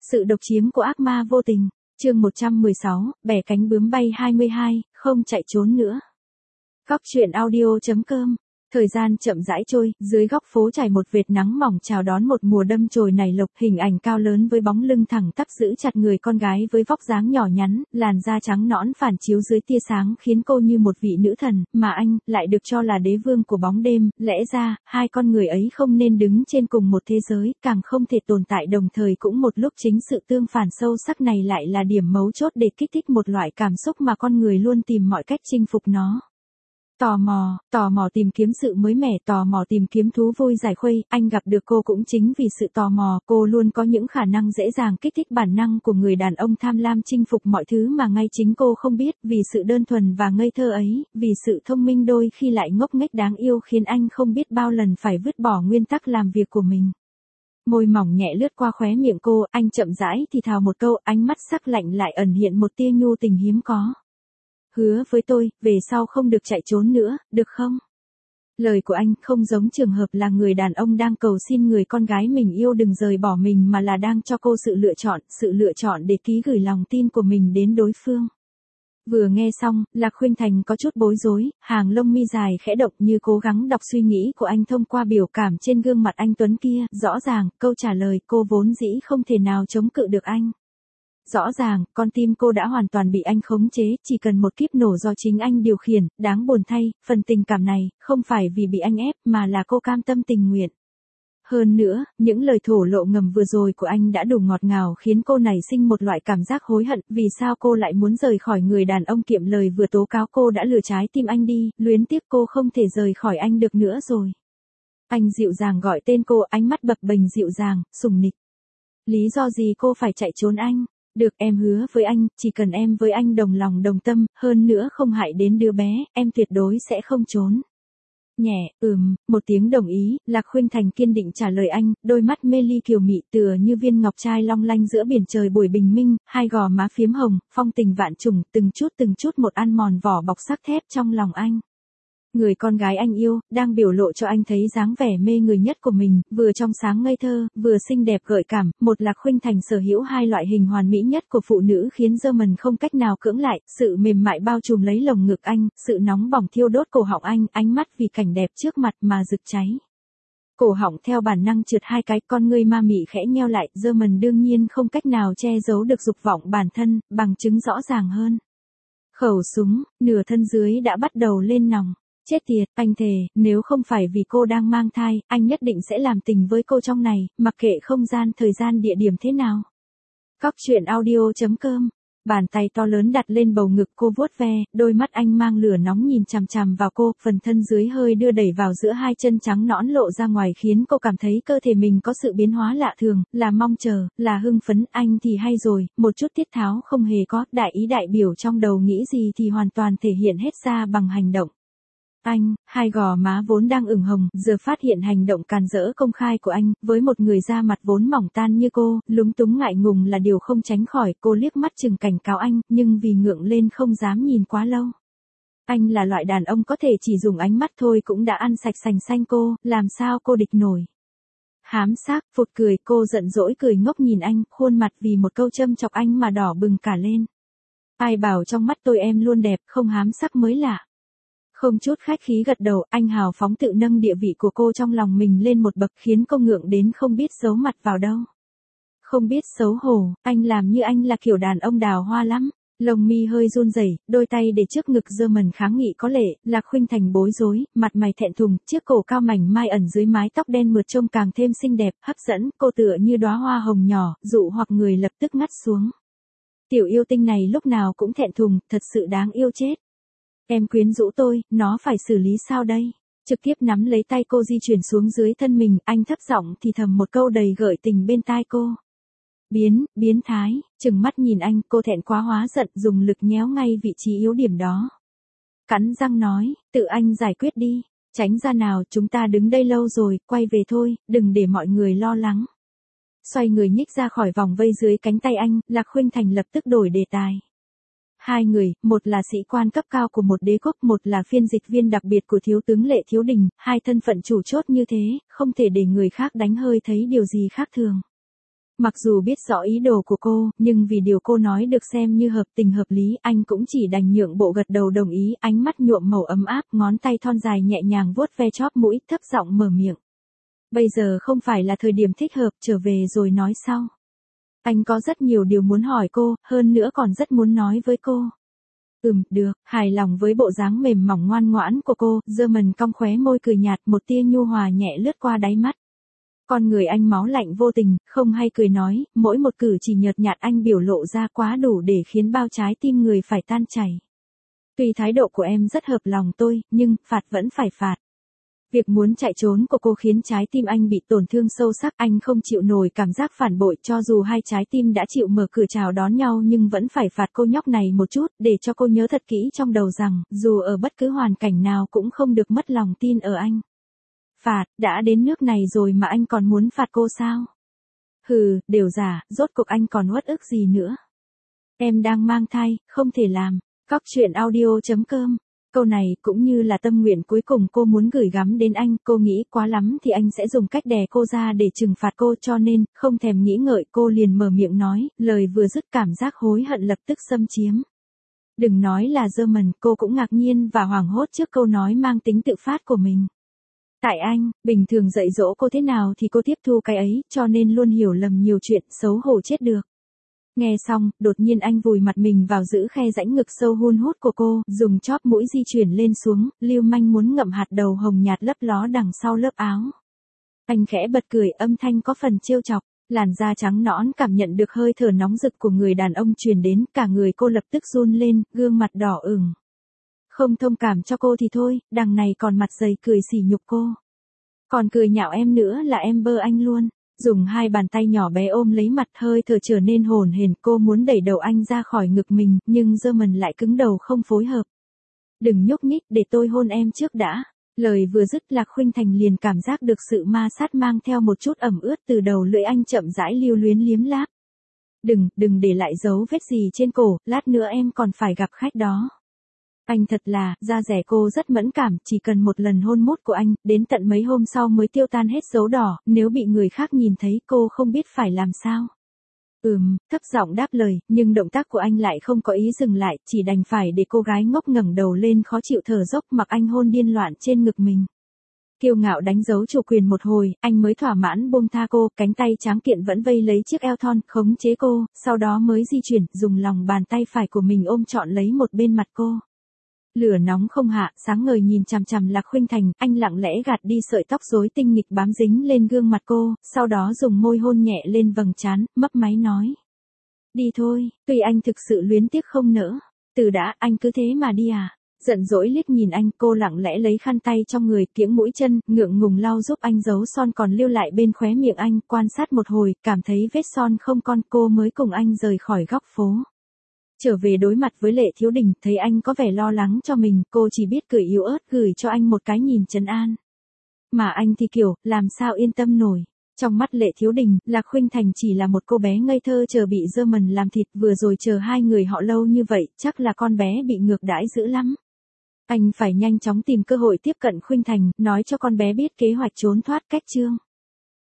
Sự độc chiếm của ác ma vô tình. Chương 116, bẻ cánh bướm bay 22, không chạy trốn nữa. Góc truyện audio.com. Thời gian chậm rãi trôi, dưới góc phố trải một vệt nắng mỏng chào đón một mùa đâm chồi nảy lộc, hình ảnh cao lớn với bóng lưng thẳng tắp giữ chặt người con gái với vóc dáng nhỏ nhắn, làn da trắng nõn phản chiếu dưới tia sáng khiến cô như một vị nữ thần, mà anh lại được cho là đế vương của bóng đêm. Lẽ ra, hai con người ấy không nên đứng trên cùng một thế giới, càng không thể tồn tại đồng thời cũng một lúc. Chính sự tương phản sâu sắc này lại là điểm mấu chốt để kích thích một loại cảm xúc mà con người luôn tìm mọi cách chinh phục nó. Tò mò tìm kiếm sự mới mẻ, tò mò tìm kiếm thú vui giải khuây. Anh gặp được cô cũng chính vì sự tò mò, cô luôn có những khả năng dễ dàng kích thích bản năng của người đàn ông tham lam chinh phục mọi thứ mà ngay chính cô không biết. Vì sự đơn thuần và ngây thơ ấy, vì sự thông minh đôi khi lại ngốc nghếch đáng yêu khiến anh không biết bao lần phải vứt bỏ nguyên tắc làm việc của mình. Môi mỏng nhẹ lướt qua khóe miệng cô, anh chậm rãi thì thào một câu, ánh mắt sắc lạnh lại ẩn hiện một tia nhu tình hiếm có. Hứa với tôi, về sau không được chạy trốn nữa, được không? Lời của anh không giống trường hợp là người đàn ông đang cầu xin người con gái mình yêu đừng rời bỏ mình, mà là đang cho cô sự lựa chọn để ký gửi lòng tin của mình đến đối phương. Vừa nghe xong, Lạc Khuynh Thành có chút bối rối, hàng lông mi dài khẽ động như cố gắng đọc suy nghĩ của anh thông qua biểu cảm trên gương mặt anh tuấn kia. Rõ ràng, câu trả lời cô vốn dĩ không thể nào chống cự được anh. Rõ ràng, con tim cô đã hoàn toàn bị anh khống chế, chỉ cần một kíp nổ do chính anh điều khiển. Đáng buồn thay, phần tình cảm này, không phải vì bị anh ép, mà là cô cam tâm tình nguyện. Hơn nữa, những lời thổ lộ ngầm vừa rồi của anh đã đủ ngọt ngào khiến cô nảy sinh một loại cảm giác hối hận. Vì sao cô lại muốn rời khỏi người đàn ông kiệm lời vừa tố cáo cô đã lừa trái tim anh đi, luyến tiếc cô không thể rời khỏi anh được nữa rồi. Anh dịu dàng gọi tên cô, ánh mắt bập bềnh dịu dàng, sùng nịch. Lý do gì cô phải chạy trốn anh? Được, em hứa với anh, chỉ cần em với anh đồng lòng đồng tâm, hơn nữa không hại đến đứa bé, em tuyệt đối sẽ không trốn. Nhẹ, một tiếng đồng ý. Lạc Khuynh Thành kiên định trả lời anh, đôi mắt mê ly kiều mị tựa như viên ngọc trai long lanh giữa biển trời buổi bình minh, hai gò má phiếm hồng, phong tình vạn trùng, từng chút một ăn mòn vỏ bọc sắt thép trong lòng anh. Người con gái anh yêu, đang biểu lộ cho anh thấy dáng vẻ mê người nhất của mình, vừa trong sáng ngây thơ, vừa xinh đẹp gợi cảm. Một Lạc Khuynh Thành sở hữu hai loại hình hoàn mỹ nhất của phụ nữ khiến German không cách nào cưỡng lại. Sự mềm mại bao trùm lấy lồng ngực anh, sự nóng bỏng thiêu đốt cổ họng anh, ánh mắt vì cảnh đẹp trước mặt mà rực cháy. Cổ họng theo bản năng trượt hai cái, con ngươi ma mị khẽ nheo lại. German đương nhiên không cách nào che giấu được dục vọng bản thân, bằng chứng rõ ràng hơn. Khẩu súng, nửa thân dưới đã bắt đầu lên nòng. Chết tiệt, anh thề, nếu không phải vì cô đang mang thai, anh nhất định sẽ làm tình với cô trong này, mặc kệ không gian, thời gian, địa điểm thế nào. Góc truyện audio.com. Bàn tay to lớn đặt lên bầu ngực cô vuốt ve, đôi mắt anh mang lửa nóng nhìn chằm chằm vào cô, phần thân dưới hơi đưa đẩy vào giữa hai chân trắng nõn lộ ra ngoài khiến cô cảm thấy cơ thể mình có sự biến hóa lạ thường, là mong chờ, là hưng phấn. Anh thì hay rồi, một chút tiết tháo không hề có, đại ý đại biểu trong đầu nghĩ gì thì hoàn toàn thể hiện hết ra bằng hành động. Anh, hai gò má vốn đang ửng hồng, giờ phát hiện hành động càn rỡ công khai của anh, với một người da mặt vốn mỏng tan như cô, lúng túng ngại ngùng là điều không tránh khỏi. Cô liếc mắt chừng cảnh cáo anh, nhưng vì ngượng lên không dám nhìn quá lâu. Anh là loại đàn ông có thể chỉ dùng ánh mắt thôi cũng đã ăn sạch sành xanh cô, làm sao cô địch nổi. Hám xác, phụt cười, cô giận dỗi cười ngốc nhìn anh, khuôn mặt vì một câu châm chọc anh mà đỏ bừng cả lên. Ai bảo trong mắt tôi em luôn đẹp, không hám sắc mới lạ. Không chút khách khí gật đầu, anh hào phóng tự nâng địa vị của cô trong lòng mình lên một bậc khiến cô ngượng đến không biết giấu mặt vào đâu. Không biết xấu hổ, anh làm như anh là kiểu đàn ông đào hoa lắm. Lông mi hơi run rẩy, đôi tay để trước ngực German kháng nghị có lệ. Lạc Khuynh Thành bối rối, mặt mày thẹn thùng, chiếc cổ cao mảnh mai ẩn dưới mái tóc đen mượt trông càng thêm xinh đẹp, hấp dẫn. Cô tựa như đóa hoa hồng nhỏ, dụ hoặc người lập tức ngắt xuống. Tiểu yêu tinh này lúc nào cũng thẹn thùng, thật sự đáng yêu chết. Em quyến rũ tôi, nó phải xử lý sao đây? Trực tiếp nắm lấy tay cô di chuyển xuống dưới thân mình, anh thấp giọng thì thầm một câu đầy gợi tình bên tai cô. Biến thái, chừng mắt nhìn anh, cô thẹn quá hóa giận, dùng lực nhéo ngay vị trí yếu điểm đó. Cắn răng nói, tự anh giải quyết đi, tránh ra nào, chúng ta đứng đây lâu rồi, quay về thôi, đừng để mọi người lo lắng. Xoay người nhích ra khỏi vòng vây dưới cánh tay anh, Lạc Khuynh Thành lập tức đổi đề tài. Hai người, một là sĩ quan cấp cao của một đế quốc, một là phiên dịch viên đặc biệt của thiếu tướng Lệ Thiếu Đình, hai thân phận chủ chốt như thế, không thể để người khác đánh hơi thấy điều gì khác thường. Mặc dù biết rõ ý đồ của cô, nhưng vì điều cô nói được xem như hợp tình hợp lý, anh cũng chỉ đành nhượng bộ gật đầu đồng ý, ánh mắt nhuộm màu ấm áp, ngón tay thon dài nhẹ nhàng vuốt ve chóp mũi, thấp giọng mở miệng. Bây giờ không phải là thời điểm thích hợp, trở về rồi nói sau. Anh có rất nhiều điều muốn hỏi cô, hơn nữa còn rất muốn nói với cô. Được, hài lòng với bộ dáng mềm mỏng ngoan ngoãn của cô, German cong khóe môi cười nhạt, một tia nhu hòa nhẹ lướt qua đáy mắt. Con người anh máu lạnh vô tình, không hay cười nói, mỗi một cử chỉ nhợt nhạt anh biểu lộ ra quá đủ để khiến bao trái tim người phải tan chảy. Tuy thái độ của em rất hợp lòng tôi, nhưng, phạt vẫn phải phạt. Việc muốn chạy trốn của cô khiến trái tim anh bị tổn thương sâu sắc, anh không chịu nổi cảm giác phản bội, cho dù hai trái tim đã chịu mở cửa chào đón nhau nhưng vẫn phải phạt cô nhóc này một chút, để cho cô nhớ thật kỹ trong đầu rằng, dù ở bất cứ hoàn cảnh nào cũng không được mất lòng tin ở anh. Phạt, đã đến nước này rồi mà anh còn muốn phạt cô sao? Đều giả, rốt cuộc anh còn uất ức gì nữa? Em đang mang thai, không thể làm. Cóc truyện audio.com. Câu này cũng như là tâm nguyện cuối cùng cô muốn gửi gắm đến anh, cô nghĩ quá lắm thì anh sẽ dùng cách đè cô ra để trừng phạt cô, cho nên, không thèm nghĩ ngợi cô liền mở miệng nói, lời vừa dứt cảm giác hối hận lập tức xâm chiếm. Đừng nói là German, cô cũng ngạc nhiên và hoảng hốt trước câu nói mang tính tự phát của mình. Tại anh, bình thường dạy dỗ cô thế nào thì cô tiếp thu cái ấy, cho nên luôn hiểu lầm nhiều chuyện, xấu hổ chết được. Nghe xong, đột nhiên anh vùi mặt mình vào giữ khe rãnh ngực sâu hun hút của cô, dùng chóp mũi di chuyển lên xuống, lưu manh muốn ngậm hạt đầu hồng nhạt lấp ló đằng sau lớp áo. Anh khẽ bật cười, âm thanh có phần trêu chọc, làn da trắng nõn cảm nhận được hơi thở nóng rực của người đàn ông truyền đến, cả người cô lập tức run lên, gương mặt đỏ ửng. Không thông cảm cho cô thì thôi, đằng này còn mặt dày cười sỉ nhục cô. Còn cười nhạo em nữa là em bơ anh luôn. Dùng hai bàn tay nhỏ bé ôm lấy mặt, hơi thở trở nên hổn hển, cô muốn đẩy đầu anh ra khỏi ngực mình, nhưng German lại cứng đầu không phối hợp. Đừng nhúc nhích, để tôi hôn em trước đã. Lời vừa dứt Lạc Khuynh Thành liền cảm giác được sự ma sát mang theo một chút ẩm ướt từ đầu lưỡi anh chậm rãi lưu luyến liếm láp. Đừng để lại dấu vết gì trên cổ, lát nữa em còn phải gặp khách đó. Anh thật là, da dẻ cô rất mẫn cảm, chỉ cần một lần hôn mút của anh, đến tận mấy hôm sau mới tiêu tan hết dấu đỏ, nếu bị người khác nhìn thấy cô không biết phải làm sao. Thấp giọng đáp lời, nhưng động tác của anh lại không có ý dừng lại, chỉ đành phải để cô gái ngốc ngẩng đầu lên khó chịu thở dốc mặc anh hôn điên loạn trên ngực mình. Kiêu ngạo đánh dấu chủ quyền một hồi, anh mới thỏa mãn buông tha cô, cánh tay tráng kiện vẫn vây lấy chiếc eo thon, khống chế cô, sau đó mới di chuyển, dùng lòng bàn tay phải của mình ôm trọn lấy một bên mặt cô. Lửa nóng không hạ, sáng ngời nhìn chằm chằm Lạc Khuynh Thành, anh lặng lẽ gạt đi sợi tóc rối tinh nghịch bám dính lên gương mặt cô, sau đó dùng môi hôn nhẹ lên vầng trán, mấp máy nói. Đi thôi, tuy anh thực sự luyến tiếc không nỡ. Đã, anh cứ thế mà đi à? Giận dỗi liếc nhìn anh, cô lặng lẽ lấy khăn tay trong người, kiễng mũi chân, ngượng ngùng lau giúp anh dấu son còn lưu lại bên khóe miệng anh, quan sát một hồi, cảm thấy vết son không còn, cô mới cùng anh rời khỏi góc phố. Trở về đối mặt với Lệ Thiếu Đình, thấy anh có vẻ lo lắng cho mình, cô chỉ biết cười yếu ớt gửi cho anh một cái nhìn trấn an. Mà anh thì kiểu, làm sao yên tâm nổi. Trong mắt Lệ Thiếu Đình, Lạc Khuynh Thành chỉ là một cô bé ngây thơ chờ bị German làm thịt, vừa rồi chờ hai người họ lâu như vậy, chắc là con bé bị ngược đãi dữ lắm. Anh phải nhanh chóng tìm cơ hội tiếp cận Khuynh Thành, nói cho con bé biết kế hoạch trốn thoát cách chương.